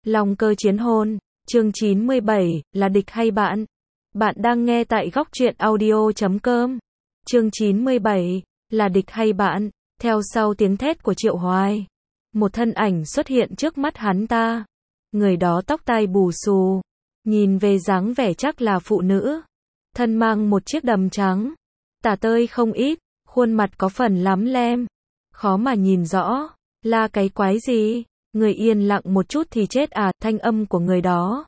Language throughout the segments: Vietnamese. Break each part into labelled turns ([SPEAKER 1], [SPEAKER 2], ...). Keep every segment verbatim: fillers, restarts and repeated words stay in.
[SPEAKER 1] Long cơ chiến hôn, chương chín mươi bảy, là địch hay bạn? Bạn đang nghe tại góc truyện audio chấm com. Chương chín mươi bảy, là địch hay bạn? Theo sau tiếng thét của Triệu Hoài, một thân ảnh xuất hiện trước mắt hắn ta. Người đó tóc tai bù xù, nhìn về dáng vẻ chắc là phụ nữ. Thân mang một chiếc đầm trắng, tả tơi không ít, khuôn mặt có phần lắm lem, khó mà nhìn rõ, là cái quái gì? Người yên lặng một chút thì chết à, thanh âm của người đó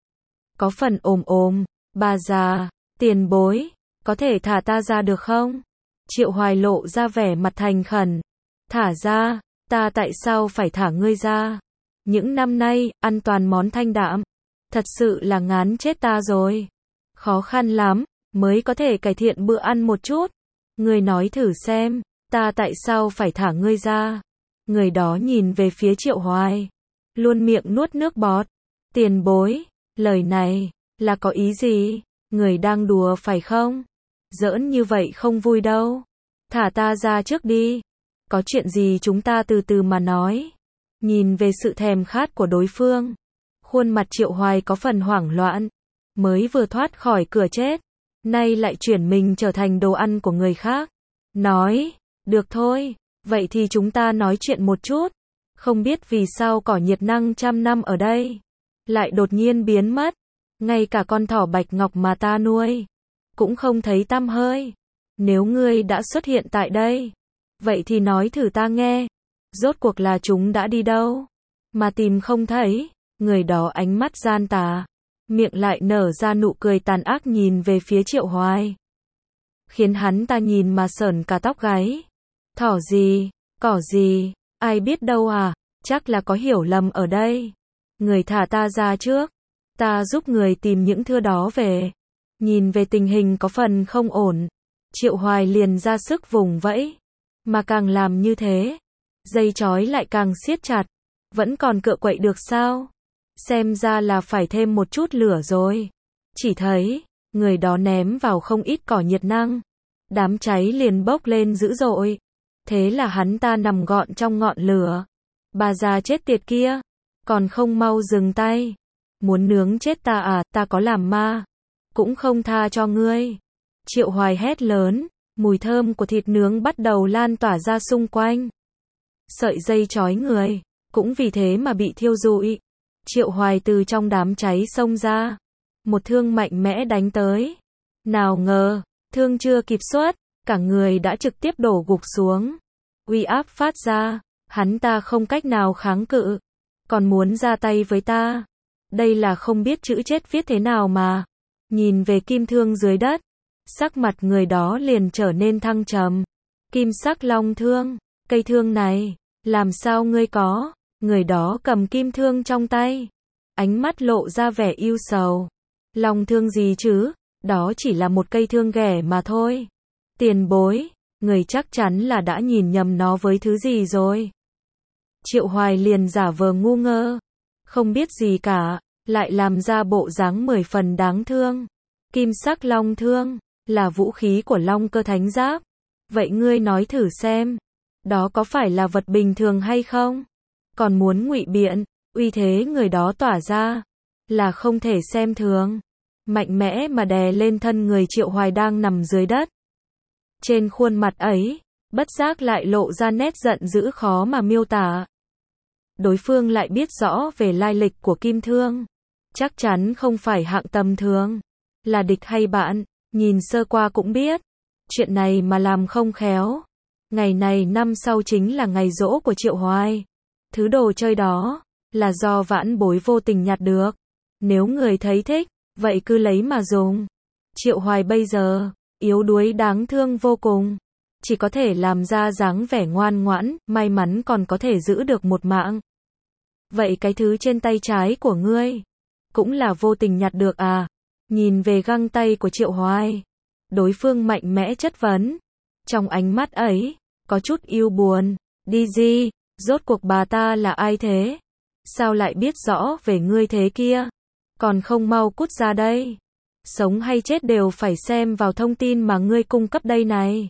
[SPEAKER 1] có phần ồm ồm, bà già, tiền bối, có thể thả ta ra được không? Triệu Hoài lộ ra vẻ mặt thành khẩn, thả ra, ta tại sao phải thả ngươi ra? Những năm nay, ăn toàn món thanh đạm, thật sự là ngán chết ta rồi. Khó khăn lắm, mới có thể cải thiện bữa ăn một chút. Ngươi nói thử xem, ta tại sao phải thả ngươi ra? Người đó nhìn về phía Triệu Hoài, luôn miệng nuốt nước bọt. Tiền bối, lời này, là có ý gì? Người đang đùa phải không? Giỡn như vậy không vui đâu. Thả ta ra trước đi. Có chuyện gì chúng ta từ từ mà nói. Nhìn về sự thèm khát của đối phương, khuôn mặt Triệu Hoài có phần hoảng loạn. Mới vừa thoát khỏi cửa chết, nay lại chuyển mình trở thành đồ ăn của người khác. Nói, được thôi, vậy thì chúng ta nói chuyện một chút. Không biết vì sao cỏ nhiệt năng trăm năm ở đây lại đột nhiên biến mất. Ngay cả con thỏ bạch ngọc mà ta nuôi cũng không thấy tăm hơi. Nếu ngươi đã xuất hiện tại đây, vậy thì nói thử ta nghe, rốt cuộc là chúng đã đi đâu mà tìm không thấy? Người đó ánh mắt gian tà, miệng lại nở ra nụ cười tàn ác nhìn về phía Triệu Hoài, khiến hắn ta nhìn mà sởn cả tóc gáy. Thỏ gì, cỏ gì, ai biết đâu à, chắc là có hiểu lầm ở đây. Người thả ta ra trước, ta giúp người tìm những thưa đó về. Nhìn về tình hình có phần không ổn, Triệu Hoài liền ra sức vùng vẫy, mà càng làm như thế, dây chói lại càng siết chặt. Vẫn còn cựa quậy được sao? Xem ra là phải thêm một chút lửa rồi. Chỉ thấy, người đó ném vào không ít cỏ nhiệt năng, đám cháy liền bốc lên dữ dội. Thế là hắn ta nằm gọn trong ngọn lửa. Bà già chết tiệt kia, còn không mau dừng tay. Muốn nướng chết ta à, ta có làm ma cũng không tha cho ngươi. Triệu Hoài hét lớn, mùi thơm của thịt nướng bắt đầu lan tỏa ra xung quanh. Sợi dây trói người cũng vì thế mà bị thiêu rụi. Triệu Hoài từ trong đám cháy xông ra, một thương mạnh mẽ đánh tới. Nào ngờ, thương chưa kịp xuất, cả người đã trực tiếp đổ gục xuống. Uy áp phát ra, hắn ta không cách nào kháng cự, còn muốn ra tay với ta. Đây là không biết chữ chết viết thế nào mà. Nhìn về kim thương dưới đất, sắc mặt người đó liền trở nên thăng trầm. Kim sắc long thương, cây thương này, làm sao ngươi có? Người đó cầm kim thương trong tay, ánh mắt lộ ra vẻ ưu sầu. Long thương gì chứ, đó chỉ là một cây thương ghẻ mà thôi. Tiền bối, người chắc chắn là đã nhìn nhầm nó với thứ gì rồi. Triệu Hoài liền giả vờ ngu ngơ, không biết gì cả, lại làm ra bộ dáng mười phần đáng thương. Kim sắc long thương, là vũ khí của long cơ thánh giáp. Vậy ngươi nói thử xem, đó có phải là vật bình thường hay không? Còn muốn ngụy biện, uy thế người đó tỏa ra, là không thể xem thường. Mạnh mẽ mà đè lên thân người Triệu Hoài đang nằm dưới đất. Trên khuôn mặt ấy, bất giác lại lộ ra nét giận dữ khó mà miêu tả. Đối phương lại biết rõ về lai lịch của kim thương, chắc chắn không phải hạng tầm thường. Là địch hay bạn, nhìn sơ qua cũng biết. Chuyện này mà làm không khéo, ngày này năm sau chính là ngày giỗ của Triệu Hoài. Thứ đồ chơi đó, là do vãn bối vô tình nhặt được. Nếu người thấy thích, vậy cứ lấy mà dùng. Triệu Hoài bây giờ, yếu đuối đáng thương vô cùng. Chỉ có thể làm ra dáng vẻ ngoan ngoãn, may mắn còn có thể giữ được một mạng. Vậy cái thứ trên tay trái của ngươi, cũng là vô tình nhặt được à? Nhìn về găng tay của Triệu Hoài, đối phương mạnh mẽ chất vấn. Trong ánh mắt ấy, có chút yêu buồn. Đi gì? Rốt cuộc bà ta là ai thế? Sao lại biết rõ về ngươi thế kia? Còn không mau cút ra đây. Sống hay chết đều phải xem vào thông tin mà ngươi cung cấp đây này.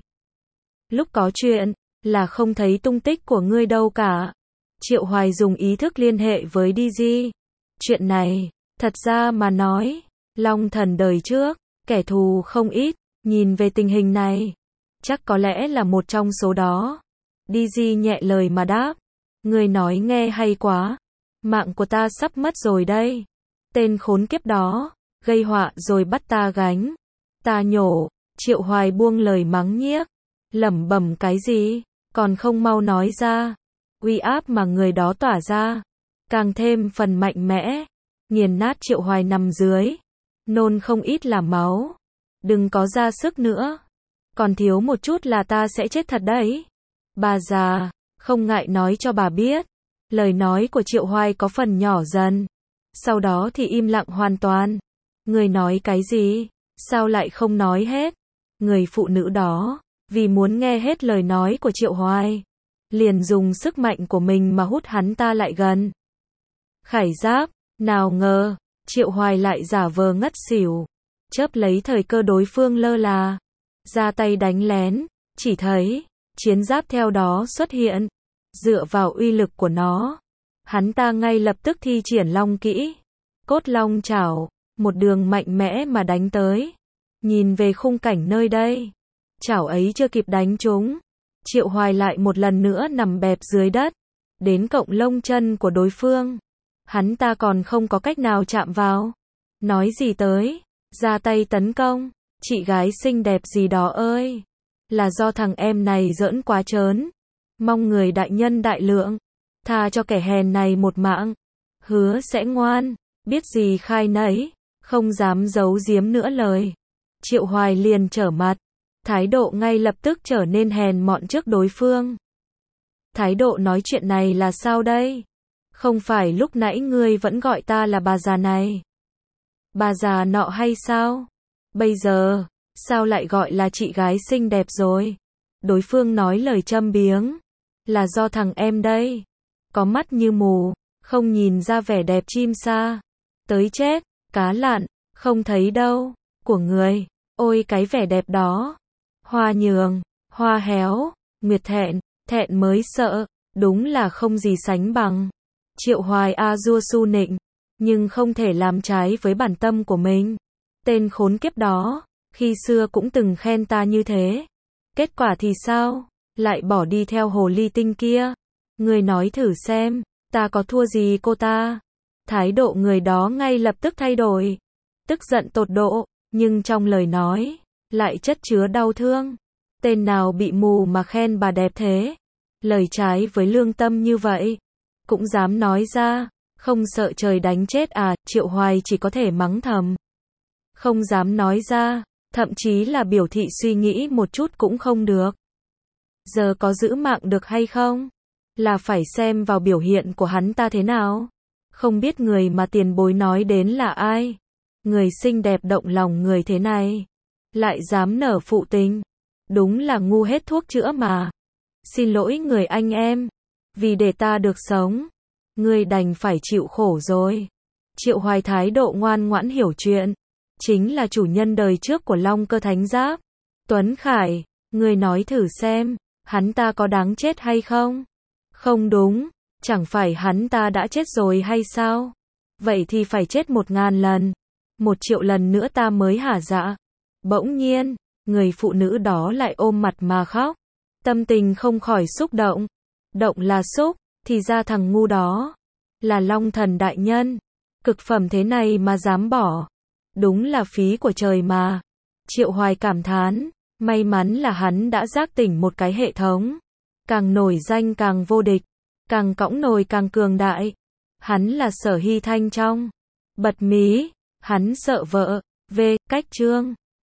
[SPEAKER 1] Lúc có chuyện, là không thấy tung tích của ngươi đâu cả. Triệu Hoài dùng ý thức liên hệ với đê giê. Chuyện này, thật ra mà nói, Long Thần đời trước, kẻ thù không ít, nhìn về tình hình này, chắc có lẽ là một trong số đó. Đi Di nhẹ lời mà đáp, người nói nghe hay quá, mạng của ta sắp mất rồi đây. Tên khốn kiếp đó, gây họa rồi bắt ta gánh. Ta nhổ, Triệu Hoài buông lời mắng nhiếc, lẩm bẩm cái gì, còn không mau nói ra. Uy áp mà người đó tỏa ra, càng thêm phần mạnh mẽ, nghiền nát Triệu Hoài nằm dưới, nôn không ít là máu. Đừng có ra sức nữa, còn thiếu một chút là ta sẽ chết thật đấy. Bà già, không ngại nói cho bà biết. Lời nói của Triệu Hoài có phần nhỏ dần, sau đó thì im lặng hoàn toàn. Người nói cái gì? Sao lại không nói hết? Người phụ nữ đó, vì muốn nghe hết lời nói của Triệu Hoài, liền dùng sức mạnh của mình mà hút hắn ta lại gần. Khải Giáp, nào ngờ, Triệu Hoài lại giả vờ ngất xỉu, chớp lấy thời cơ đối phương lơ là, ra tay đánh lén, chỉ thấy, chiến giáp theo đó xuất hiện, dựa vào uy lực của nó, hắn ta ngay lập tức thi triển long kỹ, cốt long chảo, một đường mạnh mẽ mà đánh tới. Nhìn về khung cảnh nơi đây, chảo ấy chưa kịp đánh trúng, Triệu Hoài lại một lần nữa nằm bẹp dưới đất, đến cọng lông chân của đối phương, hắn ta còn không có cách nào chạm vào. Nói gì tới, ra tay tấn công, chị gái xinh đẹp gì đó ơi, là do thằng em này giỡn quá trớn. Mong người đại nhân đại lượng, tha cho kẻ hèn này một mạng, hứa sẽ ngoan, biết gì khai nấy, không dám giấu giếm nữa lời. Triệu Hoài liền trở mặt, thái độ ngay lập tức trở nên hèn mọn trước đối phương. Thái độ nói chuyện này là sao đây? Không phải lúc nãy ngươi vẫn gọi ta là bà già này, bà già nọ hay sao? Bây giờ, sao lại gọi là chị gái xinh đẹp rồi? Đối phương nói lời châm biếng, là do thằng em đây, có mắt như mù, không nhìn ra vẻ đẹp chim sa, tới chết, cá lặn, không thấy đâu, của người. Ôi cái vẻ đẹp đó, hoa nhường, hoa héo, nguyệt thẹn, thẹn mới sợ, đúng là không gì sánh bằng. Triệu Hoài a dua su nịnh, nhưng không thể làm trái với bản tâm của mình. Tên khốn kiếp đó, khi xưa cũng từng khen ta như thế. Kết quả thì sao? Lại bỏ đi theo hồ ly tinh kia. Người nói thử xem, ta có thua gì cô ta? Thái độ người đó ngay lập tức thay đổi, tức giận tột độ, nhưng trong lời nói, lại chất chứa đau thương. Tên nào bị mù mà khen bà đẹp thế? Lời trái với lương tâm như vậy, cũng dám nói ra, không sợ trời đánh chết à? Triệu Hoài chỉ có thể mắng thầm. Không dám nói ra, thậm chí là biểu thị suy nghĩ một chút cũng không được. Giờ có giữ mạng được hay không? Là phải xem vào biểu hiện của hắn ta thế nào. Không biết người mà tiền bối nói đến là ai? Người xinh đẹp động lòng người thế này, lại dám nở phụ tình. Đúng là ngu hết thuốc chữa mà. Xin lỗi người anh em, vì để ta được sống, ngươi đành phải chịu khổ rồi. Triệu Hoài thái độ ngoan ngoãn hiểu chuyện, chính là chủ nhân đời trước của Long Cơ Thánh Giáp. Tuấn Khải, ngươi nói thử xem, hắn ta có đáng chết hay không? Không đúng, chẳng phải hắn ta đã chết rồi hay sao? Vậy thì phải chết một ngàn lần, một triệu lần nữa ta mới hả dạ. Bỗng nhiên, người phụ nữ đó lại ôm mặt mà khóc, tâm tình không khỏi xúc động. Động là xúc, thì ra thằng ngu đó là Long Thần đại nhân, cực phẩm thế này mà dám bỏ, đúng là phí của trời mà. Triệu Hoài cảm thán, may mắn là hắn đã giác tỉnh một cái hệ thống, càng nổi danh càng vô địch, càng cõng nồi càng cường đại. Hắn là Sở Hy Thanh trong bật mí, hắn sợ vợ, về cách chương